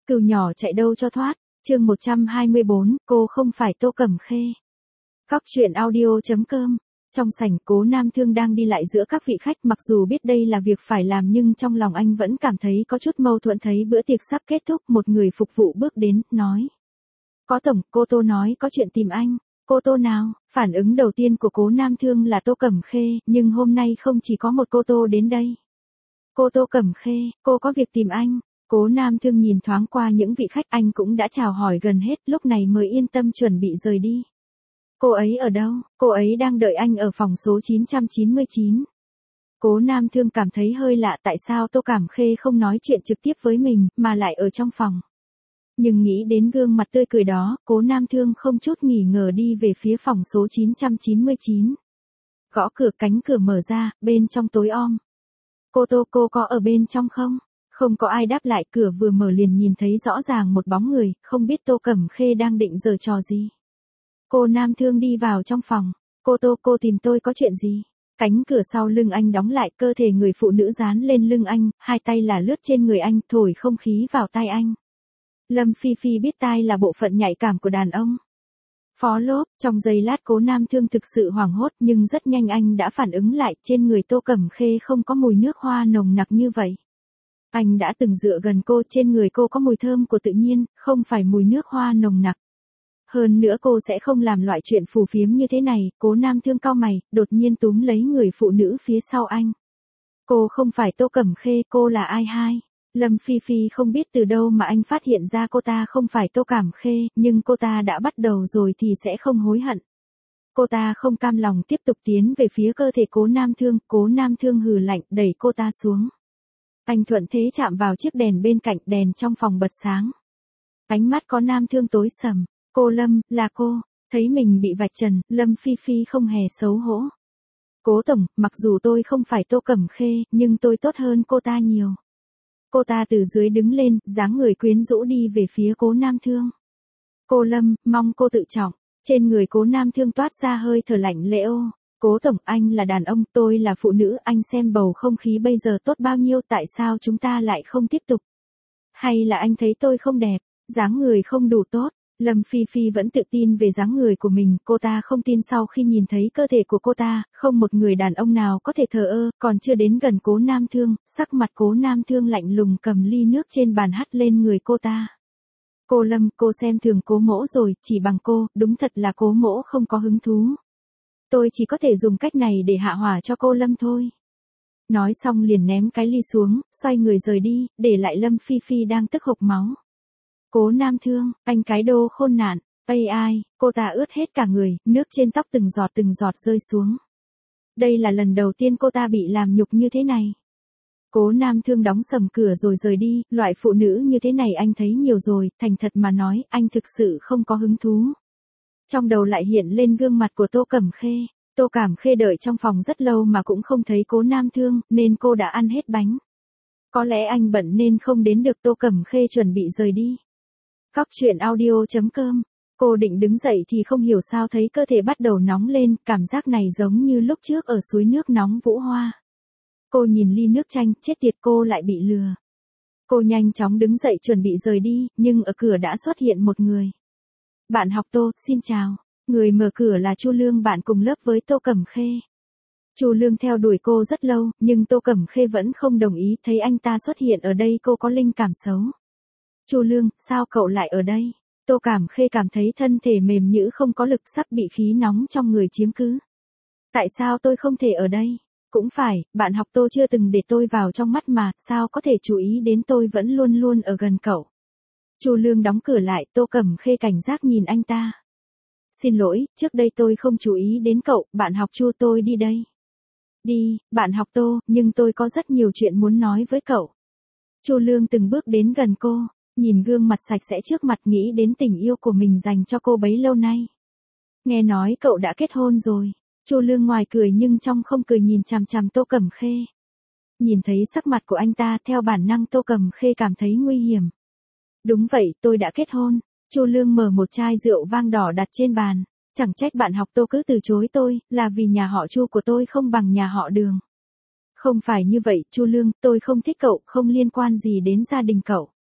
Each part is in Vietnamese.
Cừu nhỏ chạy đâu cho thoát, chương 124, cô không phải Tô Cẩm Khê. Cóc truyện audio.com. Trong sảnh, Cố Nam Thương đang đi lại giữa các vị khách, mặc dù biết đây là việc phải làm nhưng trong lòng anh vẫn cảm thấy có chút mâu thuẫn. Thấy bữa tiệc sắp kết thúc, một người phục vụ bước đến, nói. Có tổng, cô Tô nói có chuyện tìm anh. Cô Tô nào? Phản ứng đầu tiên của Cố Nam Thương là Tô Cẩm Khê, nhưng hôm nay không chỉ có một cô Tô đến đây. Cô Tô Cẩm Khê, cô có việc tìm anh. Cố Nam Thương nhìn thoáng qua những vị khách, anh cũng đã chào hỏi gần hết, lúc này mới yên tâm chuẩn bị rời đi. Cô ấy ở đâu? Cô ấy đang đợi anh ở phòng số 999. Cố Nam Thương cảm thấy hơi lạ, tại sao Tô Cẩm Khê không nói chuyện trực tiếp với mình, mà lại ở trong phòng. Nhưng nghĩ đến gương mặt tươi cười đó, Cố Nam Thương không chút nghi ngờ đi về phía phòng số 999. Gõ cửa, cánh cửa mở ra, bên trong tối om. Cô Tô, cô có ở bên trong không? Không có ai đáp lại, cửa vừa mở liền nhìn thấy rõ ràng một bóng người, không biết Tô Cẩm Khê đang định giở trò gì. Cô Nam Thương đi vào trong phòng. Cô Tô, cô tìm tôi có chuyện gì? Cánh cửa sau lưng anh đóng lại, cơ thể người phụ nữ dán lên lưng anh, hai tay là lướt trên người anh, thổi không khí vào tai anh. Lâm Phi Phi biết tai là bộ phận nhạy cảm của đàn ông. Phó lốp, trong giây lát Cố Nam Thương thực sự hoảng hốt, nhưng rất nhanh anh đã phản ứng lại, trên người Tô Cẩm Khê không có mùi nước hoa nồng nặc như vậy. Anh đã từng dựa gần cô, trên người cô có mùi thơm của tự nhiên, không phải mùi nước hoa nồng nặc. Hơn nữa cô sẽ không làm loại chuyện phù phiếm như thế này. Cố Nam Thương cau mày, đột nhiên túm lấy người phụ nữ phía sau anh. Cô không phải Tô Cẩm Khê, cô là ai hai? Lâm Phi Phi không biết từ đâu mà anh phát hiện ra cô ta không phải Tô Cẩm Khê, nhưng cô ta đã bắt đầu rồi thì sẽ không hối hận. Cô ta không cam lòng tiếp tục tiến về phía cơ thể Cố Nam Thương. Cố Nam Thương hừ lạnh, đẩy cô ta xuống. Anh thuận thế chạm vào chiếc đèn bên cạnh, đèn trong phòng bật sáng. Ánh mắt Cố Nam Thương tối sầm. Cô Lâm, là cô. Thấy mình bị vạch trần, Lâm Phi Phi không hề xấu hổ. Cố tổng, mặc dù tôi không phải Tô Cẩm Khê, nhưng tôi tốt hơn cô ta nhiều. Cô ta từ dưới đứng lên, dáng người quyến rũ đi về phía Cố Nam Thương. Cô Lâm, mong cô tự trọng. Trên người Cố Nam Thương toát ra hơi thở lạnh lẽo. Cố tổng, anh là đàn ông, tôi là phụ nữ, anh xem bầu không khí bây giờ tốt bao nhiêu, tại sao chúng ta lại không tiếp tục? Hay là anh thấy tôi không đẹp, dáng người không đủ tốt? Lâm Phi Phi vẫn tự tin về dáng người của mình, cô ta không tin sau khi nhìn thấy cơ thể của cô ta, không một người đàn ông nào có thể thờ ơ. Còn chưa đến gần Cố Nam Thương, sắc mặt Cố Nam Thương lạnh lùng, cầm ly nước trên bàn hắt lên người cô ta. Cô Lâm, cô xem thường Cố mỗ rồi, chỉ bằng cô, đúng thật là Cố mỗ không có hứng thú. Tôi chỉ có thể dùng cách này để hạ hỏa cho cô Lâm thôi. Nói xong liền ném cái ly xuống, xoay người rời đi, để lại Lâm Phi Phi đang tức hộc máu. Cố Nam Thương, anh cái đồ khôn nạn, ai, cô ta ướt hết cả người, nước trên tóc từng giọt rơi xuống. Đây là lần đầu tiên cô ta bị làm nhục như thế này. Cố Nam Thương đóng sầm cửa rồi rời đi, loại phụ nữ như thế này anh thấy nhiều rồi, thành thật mà nói, anh thực sự không có hứng thú. Trong đầu lại hiện lên gương mặt của Tô Cẩm Khê. Tô Cẩm Khê đợi trong phòng rất lâu mà cũng không thấy Cố Nam Thương, nên cô đã ăn hết bánh. Có lẽ anh bận nên không đến được. Tô Cẩm Khê chuẩn bị rời đi. Cóc truyện audio.com. Cô định đứng dậy thì không hiểu sao thấy cơ thể bắt đầu nóng lên, cảm giác này giống như lúc trước ở suối nước nóng Vũ Hoa. Cô nhìn ly nước chanh, chết tiệt, cô lại bị lừa. Cô nhanh chóng đứng dậy chuẩn bị rời đi, nhưng ở cửa đã xuất hiện một người. Bạn học Tô, xin chào. Người mở cửa là Chu Lương, bạn cùng lớp với Tô Cẩm Khê. Chu Lương theo đuổi cô rất lâu, nhưng Tô Cẩm Khê vẫn không đồng ý, thấy anh ta xuất hiện ở đây cô có linh cảm xấu. Chu Lương, sao cậu lại ở đây? Tô Cẩm Khê cảm thấy thân thể mềm nhũn không có lực, sắp bị khí nóng trong người chiếm cứ. Tại sao tôi không thể ở đây? Cũng phải, bạn học Tô chưa từng để tôi vào trong mắt mà, sao có thể chú ý đến tôi vẫn luôn luôn ở gần cậu. Chu Lương đóng cửa lại, Tô Cẩm Khê cảnh giác nhìn anh ta. Xin lỗi, trước đây tôi không chú ý đến cậu, bạn học Chu, tôi đi đây. Đi, bạn học Tô, nhưng tôi có rất nhiều chuyện muốn nói với cậu. Chu Lương từng bước đến gần cô. Nhìn gương mặt sạch sẽ trước mặt, nghĩ đến tình yêu của mình dành cho cô bấy lâu nay. Nghe nói cậu đã kết hôn rồi. Chu Lương ngoài cười nhưng trong không cười nhìn chằm chằm Tô Cẩm Khê. Nhìn thấy sắc mặt của anh ta, theo bản năng Tô Cẩm Khê cảm thấy nguy hiểm. Đúng vậy, tôi đã kết hôn. Chu Lương mở một chai rượu vang đỏ đặt trên bàn. Chẳng trách bạn học Tô cứ từ chối tôi, là vì nhà họ Chu của tôi không bằng nhà họ Đường. Không phải như vậy, Chu Lương, tôi không thích cậu, không liên quan gì đến gia đình cậu.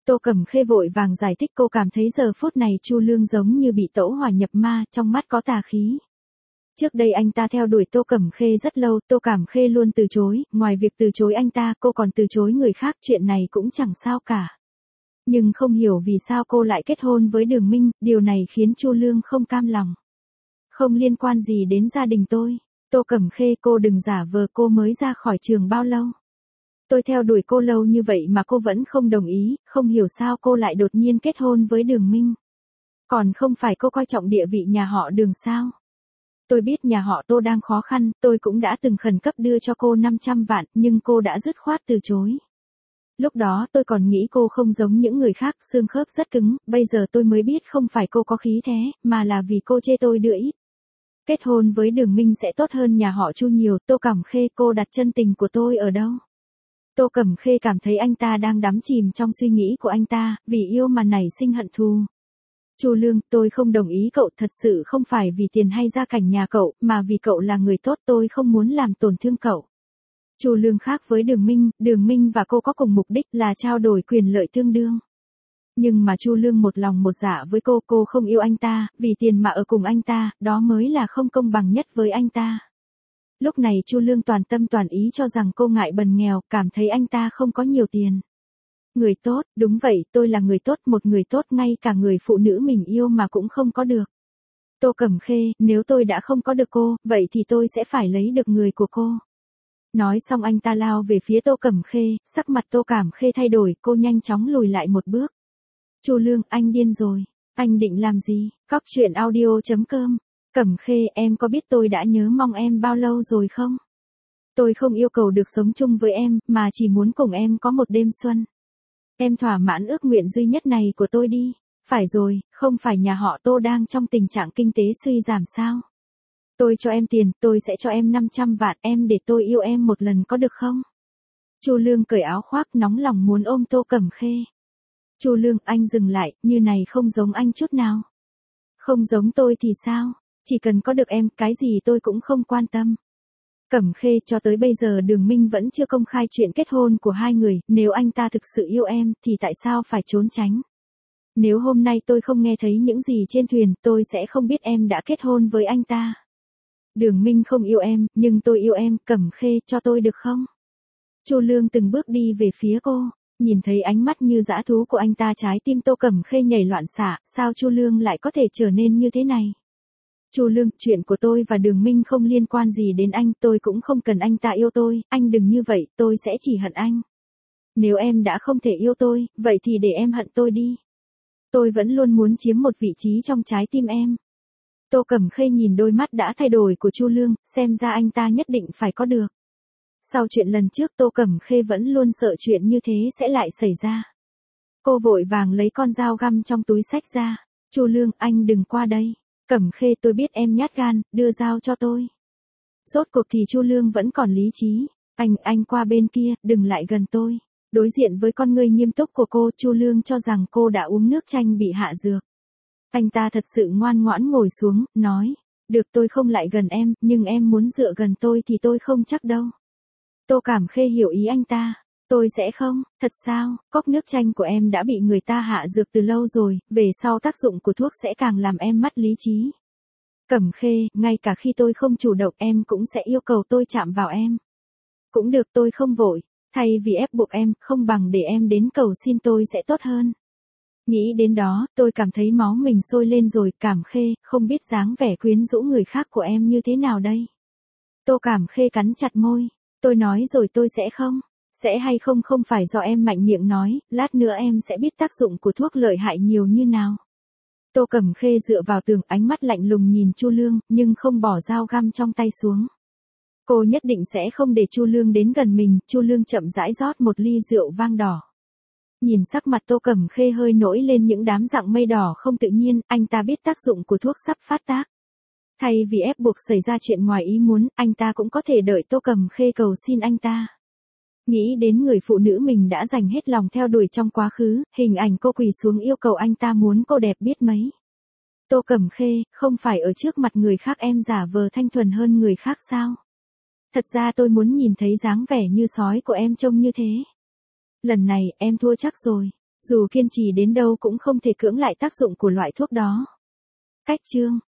Tô Cẩm Khê vội vàng giải thích, cô cảm thấy giờ phút này Chu Lương giống như bị tẩu hỏa nhập ma, trong mắt có tà khí. Trước đây anh ta theo đuổi Tô Cẩm Khê rất lâu, Tô Cẩm Khê luôn từ chối, ngoài việc từ chối anh ta, cô còn từ chối người khác, chuyện này cũng chẳng sao cả. Nhưng không hiểu vì sao cô lại kết hôn với Đường Minh, điều này khiến Chu Lương không cam lòng. Không liên quan gì đến gia đình tôi. Tô Cẩm Khê, cô đừng giả vờ, cô mới ra khỏi trường bao lâu. Tôi theo đuổi cô lâu như vậy mà cô vẫn không đồng ý, không hiểu sao cô lại đột nhiên kết hôn với Đường Minh. Còn không phải cô coi trọng địa vị nhà họ Đường sao? Tôi biết nhà họ Tô đang khó khăn, tôi cũng đã từng khẩn cấp đưa cho cô 500 vạn, nhưng cô đã dứt khoát từ chối. Lúc đó tôi còn nghĩ cô không giống những người khác, xương khớp rất cứng, bây giờ tôi mới biết không phải cô có khí thế, mà là vì cô chê tôi đưa ít. Kết hôn với Đường Minh sẽ tốt hơn nhà họ Chu nhiều. Tô Cẩm Khê, cô đặt chân tình của tôi ở đâu? Tô Cẩm Khê cảm thấy anh ta đang đắm chìm trong suy nghĩ của anh ta, vì yêu mà nảy sinh hận thù. Chu Lương, tôi không đồng ý cậu, thật sự không phải vì tiền hay gia cảnh nhà cậu, mà vì cậu là người tốt, tôi không muốn làm tổn thương cậu. Chu Lương khác với Đường Minh và cô có cùng mục đích là trao đổi quyền lợi tương đương. Nhưng mà Chu Lương một lòng một dạ với cô không yêu anh ta, vì tiền mà ở cùng anh ta, đó mới là không công bằng nhất với anh ta. Lúc này Chu Lương toàn tâm toàn ý cho rằng cô ngại bần nghèo, cảm thấy anh ta không có nhiều tiền. Người tốt, đúng vậy, tôi là người tốt, một người tốt ngay cả người phụ nữ mình yêu mà cũng không có được. Tô Cẩm Khê, nếu tôi đã không có được cô, vậy thì tôi sẽ phải lấy được người của cô. Nói xong anh ta lao về phía Tô Cẩm Khê, sắc mặt Tô Cẩm Khê thay đổi, cô nhanh chóng lùi lại một bước. Chu Lương, anh điên rồi, anh định làm gì? Cóc truyện audio.com. Cẩm Khê, em có biết tôi đã nhớ mong em bao lâu rồi không? Tôi không yêu cầu được sống chung với em, mà chỉ muốn cùng em có một đêm xuân. Em thỏa mãn ước nguyện duy nhất này của tôi đi. Phải rồi, không phải nhà họ Tô đang trong tình trạng kinh tế suy giảm sao? Tôi cho em tiền, tôi sẽ cho em 500 vạn, em để tôi yêu em một lần có được không? Chu Lương cởi áo khoác, nóng lòng muốn ôm Tô Cẩm Khê. Chu Lương, anh dừng lại, như này không giống anh chút nào. Không giống tôi thì sao? Chỉ cần có được em, cái gì tôi cũng không quan tâm. Cẩm Khê, cho tới bây giờ Đường Minh vẫn chưa công khai chuyện kết hôn của hai người, nếu anh ta thực sự yêu em, thì tại sao phải trốn tránh? Nếu hôm nay tôi không nghe thấy những gì trên thuyền, tôi sẽ không biết em đã kết hôn với anh ta. Đường Minh không yêu em, nhưng tôi yêu em, Cẩm Khê, cho tôi được không? Chu Lương từng bước đi về phía cô, nhìn thấy ánh mắt như dã thú của anh ta, trái tim Tô Cẩm Khê nhảy loạn xạ, sao Chu Lương lại có thể trở nên như thế này? Chu Lương, chuyện của tôi và Đường Minh không liên quan gì đến anh, tôi cũng không cần anh ta yêu tôi, anh đừng như vậy, tôi sẽ chỉ hận anh. Nếu em đã không thể yêu tôi, vậy thì để em hận tôi đi. Tôi vẫn luôn muốn chiếm một vị trí trong trái tim em. Tô Cẩm Khê nhìn đôi mắt đã thay đổi của Chu Lương, xem ra anh ta nhất định phải có được. Sau chuyện lần trước Tô Cẩm Khê vẫn luôn sợ chuyện như thế sẽ lại xảy ra. Cô vội vàng lấy con dao găm trong túi xách ra. Chu Lương, anh đừng qua đây. Cẩm Khê, tôi biết em nhát gan, đưa dao cho tôi. Rốt cuộc thì Chu Lương vẫn còn lý trí. Anh qua bên kia, đừng lại gần tôi. Đối diện với con ngươi nghiêm túc của cô, Chu Lương cho rằng cô đã uống nước chanh bị hạ dược. Anh ta thật sự ngoan ngoãn ngồi xuống, nói, được, tôi không lại gần em, nhưng em muốn dựa gần tôi thì tôi không chắc đâu. Tô Cẩm Khê hiểu ý anh ta. Tôi sẽ không, thật sao, cốc nước chanh của em đã bị người ta hạ dược từ lâu rồi, về sau tác dụng của thuốc sẽ càng làm em mất lý trí. Cẩm Khê, ngay cả khi tôi không chủ động em cũng sẽ yêu cầu tôi chạm vào em. Cũng được, tôi không vội, thay vì ép buộc em, không bằng để em đến cầu xin tôi sẽ tốt hơn. Nghĩ đến đó, tôi cảm thấy máu mình sôi lên rồi. Cẩm Khê, không biết dáng vẻ quyến rũ người khác của em như thế nào đây? Tô Cẩm Khê cắn chặt môi, tôi nói rồi tôi sẽ không. Sẽ hay không không phải do em mạnh miệng nói, lát nữa em sẽ biết tác dụng của thuốc lợi hại nhiều như nào. Tô Cẩm Khê dựa vào tường, ánh mắt lạnh lùng nhìn Chu Lương, nhưng không bỏ dao găm trong tay xuống. Cô nhất định sẽ không để Chu Lương đến gần mình. Chu Lương chậm rãi rót một ly rượu vang đỏ. Nhìn sắc mặt Tô Cẩm Khê hơi nổi lên những đám dạng mây đỏ không tự nhiên, anh ta biết tác dụng của thuốc sắp phát tác. Thay vì ép buộc xảy ra chuyện ngoài ý muốn, anh ta cũng có thể đợi Tô Cẩm Khê cầu xin anh ta. Nghĩ đến người phụ nữ mình đã dành hết lòng theo đuổi trong quá khứ, hình ảnh cô quỳ xuống yêu cầu anh ta muốn cô đẹp biết mấy. Tô Cẩm Khê, không phải ở trước mặt người khác em giả vờ thanh thuần hơn người khác sao? Thật ra tôi muốn nhìn thấy dáng vẻ như sói của em trông như thế. Lần này, em thua chắc rồi. Dù kiên trì đến đâu cũng không thể cưỡng lại tác dụng của loại thuốc đó. Cách chương